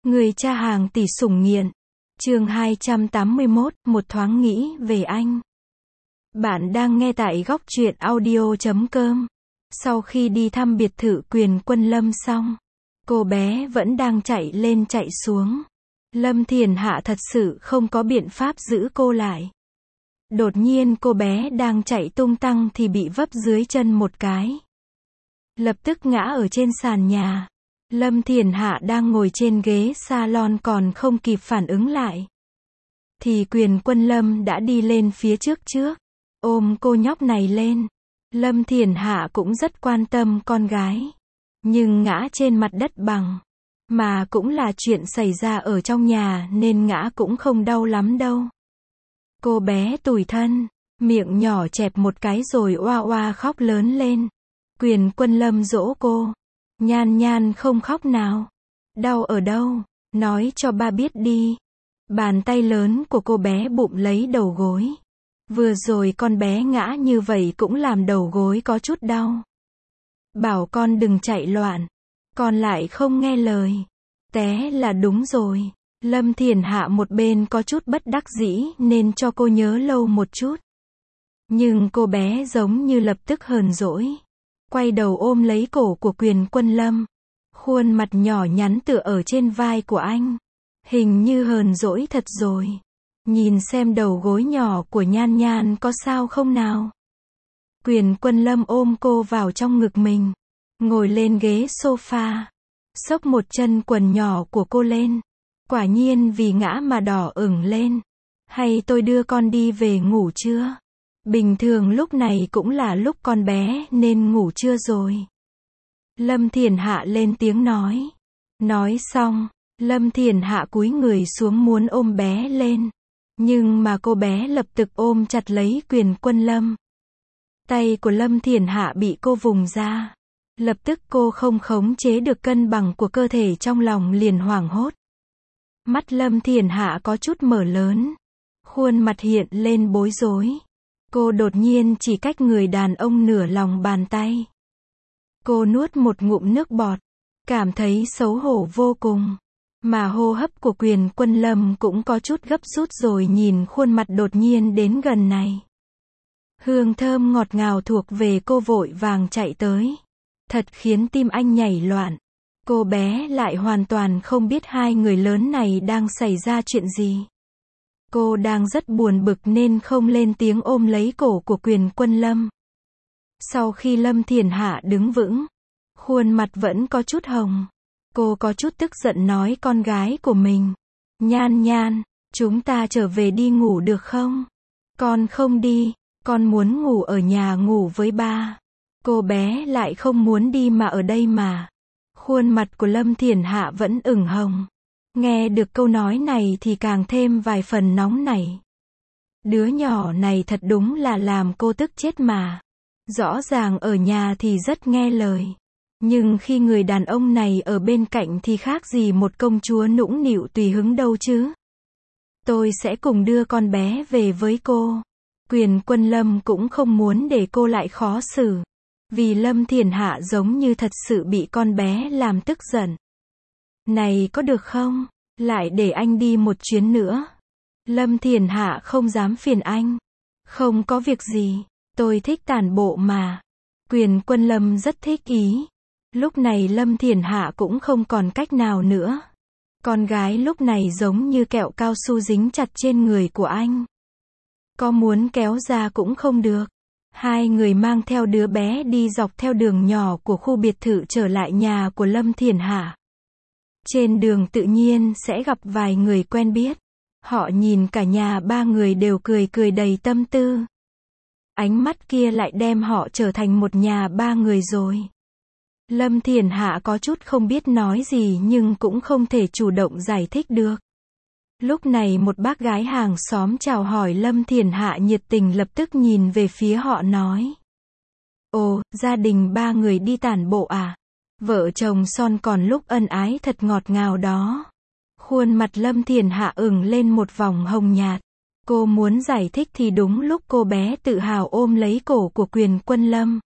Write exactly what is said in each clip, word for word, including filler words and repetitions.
Người cha hàng tỷ sủng nghiện. Chương hai trăm tám mươi mốt, một thoáng nghĩ về anh. Bạn đang nghe tại góc truyện audio chấm com. Sau khi đi thăm biệt thự Quyền Quân Lâm xong, cô bé vẫn đang chạy lên chạy xuống. Lâm Thiền Hạ thật sự không có biện pháp giữ cô lại. Đột nhiên cô bé đang chạy tung tăng thì bị vấp dưới chân một cái. Lập tức ngã ở trên sàn nhà. Lâm Thiền Hạ đang ngồi trên ghế salon còn không kịp phản ứng lại, thì Quyền Quân Lâm đã đi lên phía trước trước, ôm cô nhóc này lên. Lâm Thiền Hạ cũng rất quan tâm con gái, nhưng ngã trên mặt đất bằng, mà cũng là chuyện xảy ra ở trong nhà nên ngã cũng không đau lắm đâu. Cô bé tủi thân, miệng nhỏ chẹp một cái rồi oa oa khóc lớn lên. Quyền Quân Lâm dỗ cô. Nhan Nhan không khóc nào. Đau ở đâu? Nói cho ba biết đi. Bàn tay lớn của cô bé bụng lấy đầu gối. Vừa rồi con bé ngã như vậy cũng làm đầu gối có chút đau. Bảo con đừng chạy loạn. Con lại không nghe lời. Té là đúng rồi. Lâm Thiền Hạ một bên có chút bất đắc dĩ nên cho cô nhớ lâu một chút. Nhưng cô bé giống như lập tức hờn dỗi. Quay đầu ôm lấy cổ của Quyền Quân Lâm. Khuôn mặt nhỏ nhắn tựa ở trên vai của anh. Hình như hờn dỗi thật rồi. Nhìn xem đầu gối nhỏ của Nhan Nhan có sao không nào. Quyền Quân Lâm ôm cô vào trong ngực mình. Ngồi lên ghế sofa. Xốc một chân quần nhỏ của cô lên. Quả nhiên vì ngã mà đỏ ửng lên. Hay tôi đưa con đi về ngủ chưa? Bình thường lúc này cũng là lúc con bé nên ngủ chưa rồi? Lâm Thiền Hạ lên tiếng nói. Nói xong, Lâm Thiền Hạ cúi người xuống muốn ôm bé lên. Nhưng mà cô bé lập tức ôm chặt lấy Quyền Quân Lâm. Tay của Lâm Thiền Hạ bị cô vùng ra. Lập tức cô không khống chế được cân bằng của cơ thể trong lòng liền hoảng hốt. Mắt Lâm Thiền Hạ có chút mở lớn. Khuôn mặt hiện lên bối rối. Cô đột nhiên chỉ cách người đàn ông nửa lòng bàn tay. Cô nuốt một ngụm nước bọt. Cảm thấy xấu hổ vô cùng. Mà hô hấp của Quyền Quân Lâm cũng có chút gấp rút rồi nhìn khuôn mặt đột nhiên đến gần này. Hương thơm ngọt ngào thuộc về cô vội vàng chạy tới. Thật khiến tim anh nhảy loạn. Cô bé lại hoàn toàn không biết hai người lớn này đang xảy ra chuyện gì. Cô đang rất buồn bực nên không lên tiếng ôm lấy cổ của Quyền Quân Lâm. Sau khi Lâm Thiền Hạ đứng vững, khuôn mặt vẫn có chút hồng. Cô có chút tức giận nói con gái của mình. Nhan Nhan, chúng ta trở về đi ngủ được không? Con không đi, con muốn ngủ ở nhà ngủ với ba. Cô bé lại không muốn đi mà ở đây mà. Khuôn mặt của Lâm Thiền Hạ vẫn ửng hồng. Nghe được câu nói này thì càng thêm vài phần nóng nảy. Đứa nhỏ này thật đúng là làm cô tức chết mà. Rõ ràng ở nhà thì rất nghe lời. Nhưng khi người đàn ông này ở bên cạnh thì khác gì một công chúa nũng nịu tùy hứng đâu chứ. Tôi sẽ cùng đưa con bé về với cô. Quyền Quân Lâm cũng không muốn để cô lại khó xử. Vì Lâm Thiền Hạ giống như thật sự bị con bé làm tức giận. Này có được không? Lại để anh đi một chuyến nữa. Lâm Thiền Hạ không dám phiền anh. Không có việc gì. Tôi thích tản bộ mà. Quyền Quân Lâm rất thích ý. Lúc này Lâm Thiền Hạ cũng không còn cách nào nữa. Con gái lúc này giống như kẹo cao su dính chặt trên người của anh. Có muốn kéo ra cũng không được. Hai người mang theo đứa bé đi dọc theo đường nhỏ của khu biệt thự trở lại nhà của Lâm Thiền Hạ. Trên đường tự nhiên sẽ gặp vài người quen biết. Họ nhìn cả nhà ba người đều cười cười đầy tâm tư. Ánh mắt kia lại đem họ trở thành một nhà ba người rồi. Lâm Thiền Hạ có chút không biết nói gì nhưng cũng không thể chủ động giải thích được. Lúc này một bác gái hàng xóm chào hỏi Lâm Thiền Hạ nhiệt tình lập tức nhìn về phía họ nói. Ồ, gia đình ba người đi tản bộ à? Vợ chồng son còn lúc ân ái thật ngọt ngào đó. Khuôn mặt Lâm Thiền Hạ ửng lên một vòng hồng nhạt. Cô muốn giải thích thì đúng lúc cô bé tự hào ôm lấy cổ của Quyền Quân Lâm.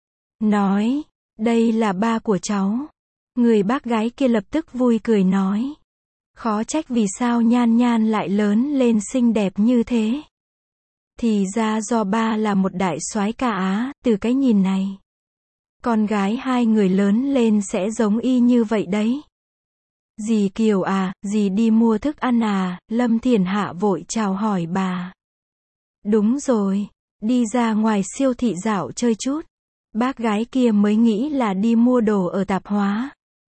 Nói, đây là ba của cháu. Người bác gái kia lập tức vui cười nói. Khó trách vì sao Nhan Nhan lại lớn lên xinh đẹp như thế. Thì ra do ba là một đại soái ca Á, từ cái nhìn này. Con gái hai người lớn lên sẽ giống y như vậy đấy. Dì Kiều à, dì đi mua thức ăn à, Lâm Thiển Hạ vội chào hỏi bà. Đúng rồi, đi ra ngoài siêu thị dạo chơi chút. Bác gái kia mới nghĩ là đi mua đồ ở tạp hóa.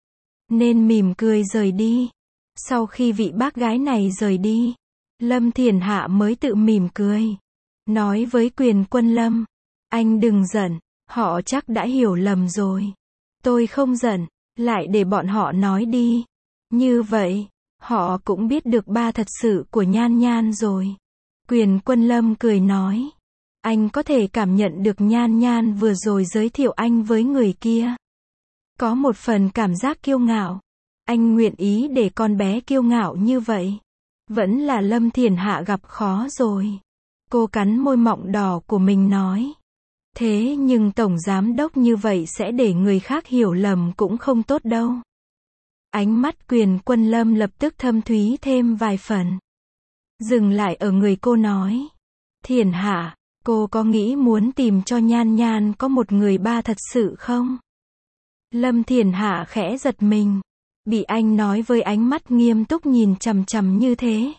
Nên mỉm cười rời đi. Sau khi vị bác gái này rời đi, Lâm Thiển Hạ mới tự mỉm cười. Nói với Quyền Quân Lâm, anh đừng giận, họ chắc đã hiểu lầm rồi. Tôi không giận, lại để bọn họ nói đi. Như vậy, họ cũng biết được ba thật sự của Nhan Nhan rồi. Quyền Quân Lâm cười nói, anh có thể cảm nhận được Nhan Nhan vừa rồi giới thiệu anh với người kia. Có một phần cảm giác kiêu ngạo. Anh nguyện ý để con bé kiêu ngạo như vậy. Vẫn là Lâm Thiển Hạ gặp khó rồi. Cô cắn môi mọng đỏ của mình nói. Thế nhưng tổng giám đốc như vậy sẽ để người khác hiểu lầm cũng không tốt đâu. Ánh mắt Quyền Quân Lâm lập tức thâm thúy thêm vài phần. Dừng lại ở người cô nói. Thiển Hạ, cô có nghĩ muốn tìm cho Nhan Nhan có một người ba thật sự không? Lâm Thiển Hạ khẽ giật mình. Bị anh nói với ánh mắt nghiêm túc nhìn chằm chằm như thế.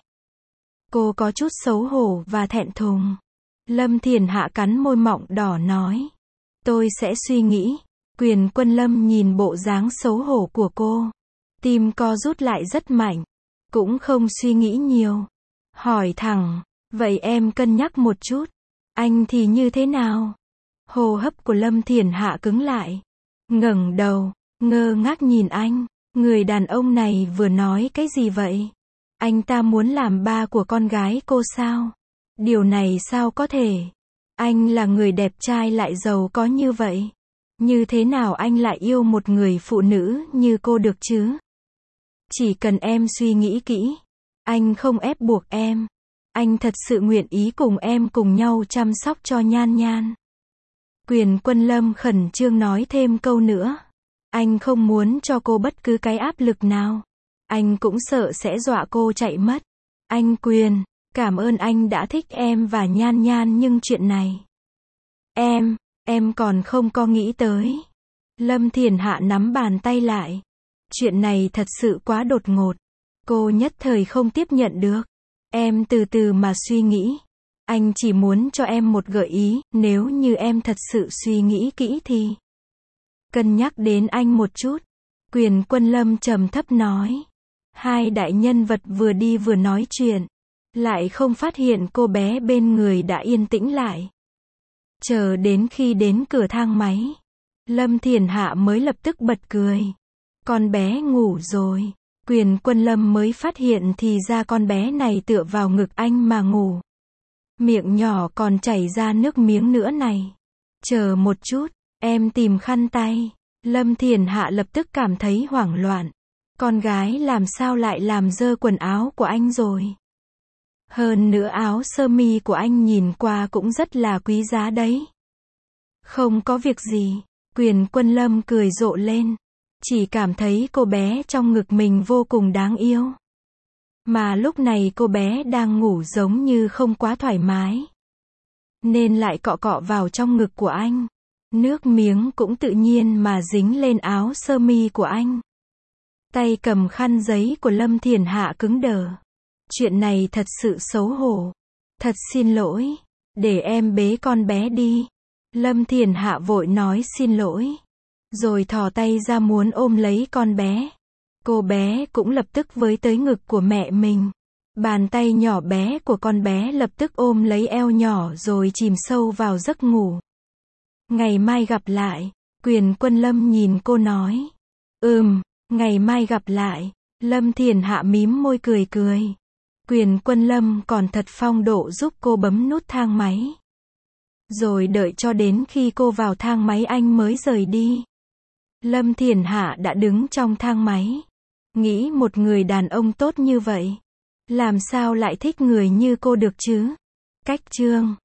Cô có chút xấu hổ và thẹn thùng. Lâm Thiển Hạ cắn môi mọng đỏ nói. Tôi sẽ suy nghĩ. Quyền Quân Lâm nhìn bộ dáng xấu hổ của cô. Tim co rút lại rất mạnh. Cũng không suy nghĩ nhiều. Hỏi thẳng. Vậy em cân nhắc một chút. Anh thì như thế nào? Hô hấp của Lâm Thiển Hạ cứng lại. Ngẩng đầu. Ngơ ngác nhìn anh. Người đàn ông này vừa nói cái gì vậy? Anh ta muốn làm ba của con gái cô sao? Điều này sao có thể? Anh là người đẹp trai lại giàu có như vậy. Như thế nào anh lại yêu một người phụ nữ như cô được chứ? Chỉ cần em suy nghĩ kỹ. Anh không ép buộc em. Anh thật sự nguyện ý cùng em cùng nhau chăm sóc cho Nhan Nhan. Quyền Quân Lâm khẩn trương nói thêm câu nữa. Anh không muốn cho cô bất cứ cái áp lực nào. Anh cũng sợ sẽ dọa cô chạy mất. Anh Quyền, cảm ơn anh đã thích em và Nhan Nhan nhưng chuyện này. Em, em còn không có nghĩ tới. Lâm Thiển Hạ nắm bàn tay lại. Chuyện này thật sự quá đột ngột. Cô nhất thời không tiếp nhận được. Em từ từ mà suy nghĩ. Anh chỉ muốn cho em một gợi ý, nếu như em thật sự suy nghĩ kỹ thì cân nhắc đến anh một chút. Quyền Quân Lâm trầm thấp nói. Hai đại nhân vật vừa đi vừa nói chuyện. Lại không phát hiện cô bé bên người đã yên tĩnh lại. Chờ đến khi đến cửa thang máy. Lâm Thiển Hạ mới lập tức bật cười. Con bé ngủ rồi. Quyền Quân Lâm mới phát hiện thì ra con bé này tựa vào ngực anh mà ngủ. Miệng nhỏ còn chảy ra nước miếng nữa này. Chờ một chút. Em tìm khăn tay. Lâm Thiển Hạ lập tức cảm thấy hoảng loạn. Con gái làm sao lại làm dơ quần áo của anh rồi. Hơn nữa áo sơ mi của anh nhìn qua cũng rất là quý giá đấy. Không có việc gì. Quyền Quân Lâm cười rộ lên. Chỉ cảm thấy cô bé trong ngực mình vô cùng đáng yêu. Mà lúc này cô bé đang ngủ giống như không quá thoải mái. Nên lại cọ cọ vào trong ngực của anh. Nước miếng cũng tự nhiên mà dính lên áo sơ mi của anh. Tay cầm khăn giấy của Lâm Thiển Hạ cứng đờ. Chuyện này thật sự xấu hổ. Thật xin lỗi. Để em bế con bé đi. Lâm Thiển Hạ vội nói xin lỗi. Rồi thò tay ra muốn ôm lấy con bé. Cô bé cũng lập tức với tới ngực của mẹ mình. Bàn tay nhỏ bé của con bé lập tức ôm lấy eo nhỏ rồi chìm sâu vào giấc ngủ. Ngày mai gặp lại. Quyền Quân Lâm nhìn cô nói. Ừm, ngày mai gặp lại. Lâm Thiển Hạ mím môi cười cười. Quyền Quân Lâm còn thật phong độ giúp cô bấm nút thang máy. Rồi đợi cho đến khi cô vào thang máy anh mới rời đi. Lâm Thiển Hạ đã đứng trong thang máy. Nghĩ một người đàn ông tốt như vậy. Làm sao lại thích người như cô được chứ? Cách chương